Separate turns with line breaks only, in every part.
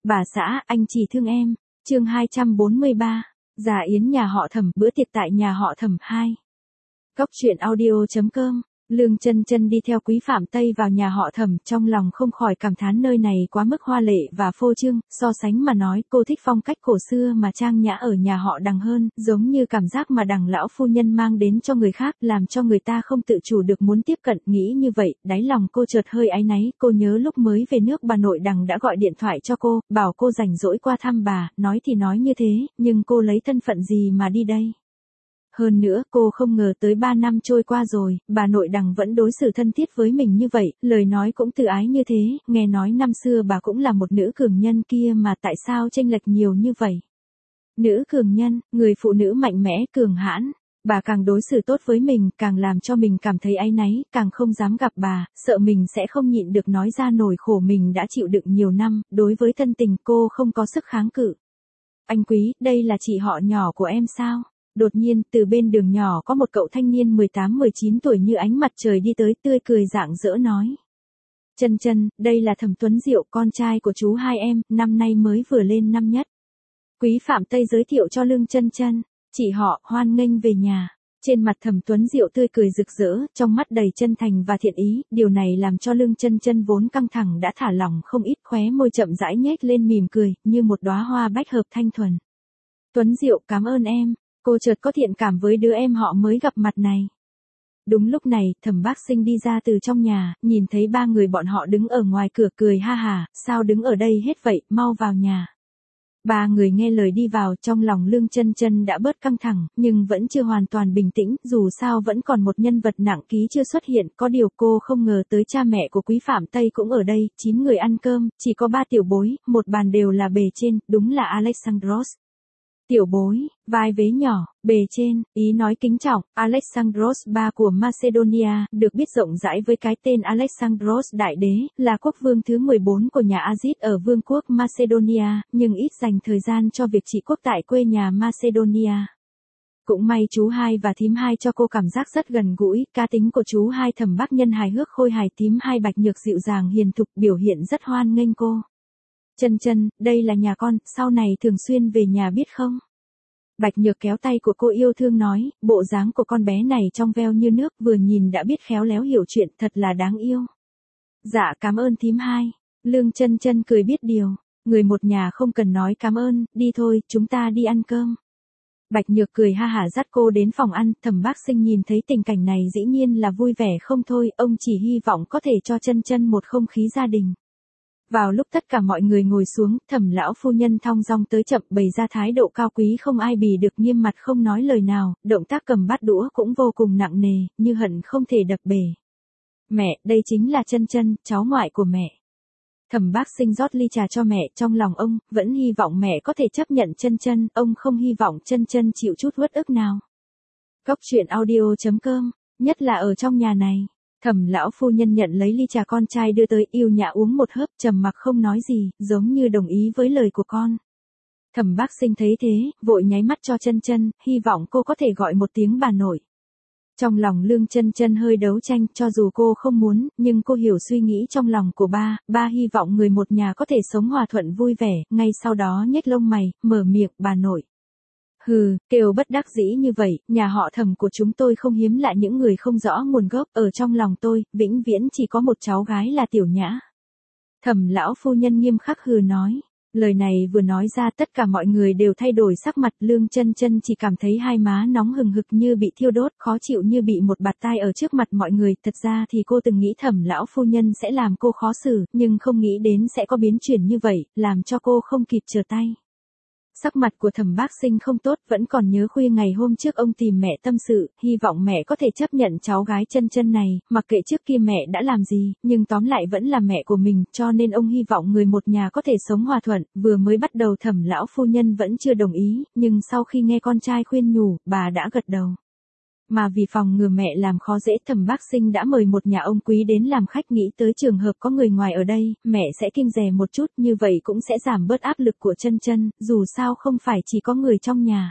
Bà xã, anh chỉ thương em. Chương 243. Già yến nhà họ Thẩm, bữa tiệc tại nhà họ Thẩm 2. Cốc truyện audio.com. Lương Chân Chân đi theo Quý Phạm Tây vào nhà họ Thẩm, trong lòng không khỏi cảm thán nơi này quá mức hoa lệ và phô trương, so sánh mà nói, cô thích phong cách cổ xưa mà trang nhã ở nhà họ Đằng hơn, giống như cảm giác mà Đằng lão phu nhân mang đến cho người khác, làm cho người ta không tự chủ được muốn tiếp cận, nghĩ như vậy, đáy lòng cô chợt hơi áy náy, cô nhớ lúc mới về nước bà nội Đằng đã gọi điện thoại cho cô, bảo cô rảnh rỗi qua thăm bà, nói thì nói như thế, nhưng cô lấy thân phận gì mà đi đây? Hơn nữa, cô không ngờ tới 3 năm trôi qua rồi, bà nội Đằng vẫn đối xử thân thiết với mình như vậy, lời nói cũng từ ái như thế, nghe nói năm xưa bà cũng là một nữ cường nhân kia mà tại sao chênh lệch nhiều như vậy? Nữ cường nhân, người phụ nữ mạnh mẽ, cường hãn, bà càng đối xử tốt với mình, càng làm cho mình cảm thấy áy náy, càng không dám gặp bà, sợ mình sẽ không nhịn được nói ra nỗi khổ mình đã chịu đựng nhiều năm, đối với thân tình cô không có sức kháng cự. Anh Quý, đây là chị họ nhỏ của em sao? Đột nhiên, từ bên đường nhỏ có một cậu thanh niên 18-19 tuổi như ánh mặt trời đi tới, tươi cười rạng rỡ nói. Chân Chân, đây là Thẩm Tuấn Diệu, con trai của chú hai em, năm nay mới vừa lên năm nhất. Quý Phạm Tây giới thiệu cho Lương Chân Chân, chị họ, hoan nghênh về nhà. Trên mặt Thẩm Tuấn Diệu tươi cười rực rỡ, trong mắt đầy chân thành và thiện ý, điều này làm cho Lương Chân Chân vốn căng thẳng đã thả lỏng không ít, khóe môi chậm rãi nhếch lên mỉm cười, như một đóa hoa bách hợp thanh thuần. Tuấn Diệu, cảm ơn em. Cô chợt có thiện cảm với đứa em họ mới gặp mặt này. Đúng lúc này, Thẩm Bác Sinh đi ra từ trong nhà, nhìn thấy ba người bọn họ đứng ở ngoài cửa cười ha hả, sao đứng ở đây hết vậy, mau vào nhà. Ba người nghe lời đi vào, trong lòng Lương Chân Chân đã bớt căng thẳng, nhưng vẫn chưa hoàn toàn bình tĩnh, dù sao vẫn còn một nhân vật nặng ký chưa xuất hiện, có điều cô không ngờ tới cha mẹ của Quý Phạm Tây cũng ở đây, 9 người ăn cơm, chỉ có 3 tiểu bối, một bàn đều là bề trên, đúng là Alexandros. Tiểu bối, vai vế nhỏ, bề trên, ý nói kính trọng, Alexandros ba của Macedonia, được biết rộng rãi với cái tên Alexandros Đại Đế, là quốc vương thứ 14 của nhà Aziz ở vương quốc Macedonia, nhưng ít dành thời gian cho việc trị quốc tại quê nhà Macedonia. Cũng may chú hai và thím hai cho cô cảm giác rất gần gũi, cá tính của chú hai Thẩm Bác Nhân hài hước khôi hài, thím hai Bạch Nhược dịu dàng hiền thục, biểu hiện rất hoan nghênh cô. Chân Chân, đây là nhà con, sau này thường xuyên về nhà biết không? Bạch Nhược kéo tay của cô yêu thương nói, bộ dáng của con bé này trong veo như nước, vừa nhìn đã biết khéo léo hiểu chuyện, thật là đáng yêu. Dạ cảm ơn thím hai. Lương Chân Chân cười biết điều, người một nhà không cần nói cảm ơn, đi thôi, chúng ta đi ăn cơm. Bạch Nhược cười ha hả dắt cô đến phòng ăn, Thẩm Bác Sinh nhìn thấy tình cảnh này dĩ nhiên là vui vẻ không thôi, ông chỉ hy vọng có thể cho Chân Chân một không khí gia đình. Vào lúc tất cả mọi người ngồi xuống, Thẩm lão phu nhân thong dong tới chậm, bày ra thái độ cao quý không ai bì được, nghiêm mặt không nói lời nào, động tác cầm bát đũa cũng vô cùng nặng nề, như hận không thể đập bể. Mẹ, đây chính là Chân Chân, cháu ngoại của mẹ. Thẩm Bác Sinh rót ly trà cho mẹ, trong lòng ông vẫn hy vọng mẹ có thể chấp nhận Chân Chân, ông không hy vọng Chân Chân chịu chút uất ức nào. Cốc truyện audio.com, nhất là ở trong nhà này. Thẩm lão phu nhân nhận lấy ly trà con trai đưa tới, yêu nhã uống một hớp, trầm mặc không nói gì, giống như đồng ý với lời của con. Thẩm Bác Sinh thấy thế, vội nháy mắt cho Chân Chân, hy vọng cô có thể gọi một tiếng bà nội. Trong lòng Lương Chân Chân hơi đấu tranh, cho dù cô không muốn, nhưng cô hiểu suy nghĩ trong lòng của ba hy vọng người một nhà có thể sống hòa thuận vui vẻ, ngay sau đó nhếch lông mày, mở miệng, bà nội. Hừ, kêu bất đắc dĩ như vậy, nhà họ Thẩm của chúng tôi không hiếm lạ những người không rõ nguồn gốc, ở trong lòng tôi, vĩnh viễn chỉ có một cháu gái là Tiểu Nhã. Thẩm lão phu nhân nghiêm khắc hừ nói. Lời này vừa nói ra tất cả mọi người đều thay đổi sắc mặt, Lương Chân Chân chỉ cảm thấy hai má nóng hừng hực như bị thiêu đốt, khó chịu như bị một bạt tai ở trước mặt mọi người, thật ra thì cô từng nghĩ Thẩm lão phu nhân sẽ làm cô khó xử, nhưng không nghĩ đến sẽ có biến chuyển như vậy, làm cho cô không kịp trở tay. Sắc mặt của Thẩm Bác Sinh không tốt, vẫn còn nhớ khuya ngày hôm trước ông tìm mẹ tâm sự, hy vọng mẹ có thể chấp nhận cháu gái Chân Chân này, mặc kệ trước kia mẹ đã làm gì, nhưng tóm lại vẫn là mẹ của mình, cho nên ông hy vọng người một nhà có thể sống hòa thuận, vừa mới bắt đầu Thẩm lão phu nhân vẫn chưa đồng ý, nhưng sau khi nghe con trai khuyên nhủ, bà đã gật đầu. Mà vì phòng ngừa mẹ làm khó dễ, Thẩm Bác Sinh đã mời một nhà ông quý đến làm khách, nghĩ tới trường hợp có người ngoài ở đây, mẹ sẽ kiêng dè một chút, như vậy cũng sẽ giảm bớt áp lực của Chân Chân, dù sao không phải chỉ có người trong nhà.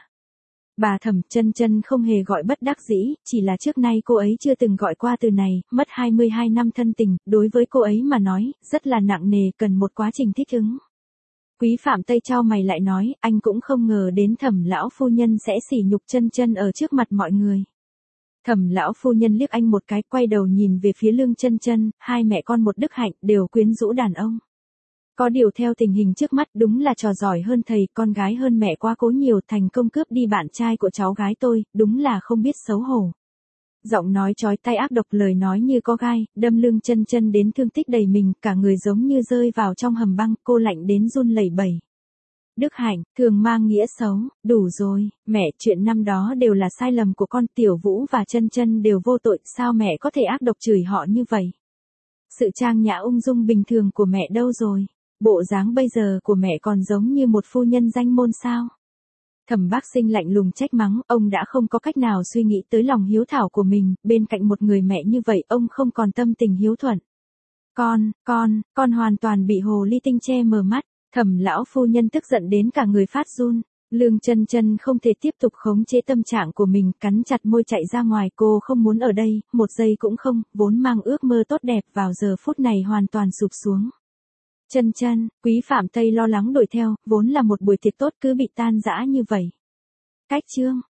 Bà Thẩm, Chân Chân không hề gọi bất đắc dĩ, chỉ là trước nay cô ấy chưa từng gọi qua từ này, mất 22 năm thân tình, đối với cô ấy mà nói, rất là nặng nề, cần một quá trình thích ứng. Quý Phạm Tây chau mày lại nói, anh cũng không ngờ đến Thẩm lão phu nhân sẽ sỉ nhục chân chân ở trước mặt mọi người. Thẩm lão phu nhân liếc anh một cái, quay đầu nhìn về phía Lương Chân Chân, hai mẹ con một đức hạnh, đều quyến rũ đàn ông. Có điều theo tình hình trước mắt đúng là trò giỏi hơn thầy, con gái hơn mẹ quá cố nhiều, thành công cướp đi bạn trai của cháu gái tôi, đúng là không biết xấu hổ. Giọng nói chói tai ác độc, lời nói như có gai, đâm Lương Chân Chân đến thương tích đầy mình, cả người giống như rơi vào trong hầm băng, cô lạnh đến run lẩy bẩy. Đức Hạnh, thường mang nghĩa xấu, đủ rồi, mẹ, chuyện năm đó đều là sai lầm của con, Tiểu Vũ và Chân Chân đều vô tội, sao mẹ có thể ác độc chửi họ như vậy? Sự trang nhã ung dung bình thường của mẹ đâu rồi? Bộ dáng bây giờ của mẹ còn giống như một phu nhân danh môn sao? Thẩm Bác Sinh lạnh lùng trách mắng, ông đã không có cách nào suy nghĩ tới lòng hiếu thảo của mình, bên cạnh một người mẹ như vậy ông không còn tâm tình hiếu thuận. Con hoàn toàn bị hồ ly tinh che mờ mắt. Thẩm lão phu nhân tức giận đến cả người phát run. Lương Chân Chân không thể tiếp tục khống chế tâm trạng của mình, cắn chặt môi chạy ra ngoài, cô không muốn ở đây, một giây cũng không, vốn mang ước mơ tốt đẹp vào giờ phút này hoàn toàn sụp xuống. Chân Chân, Quý Phạm Tây lo lắng đuổi theo, vốn là một buổi tiệc tốt cứ bị tan rã như vậy. Cách chương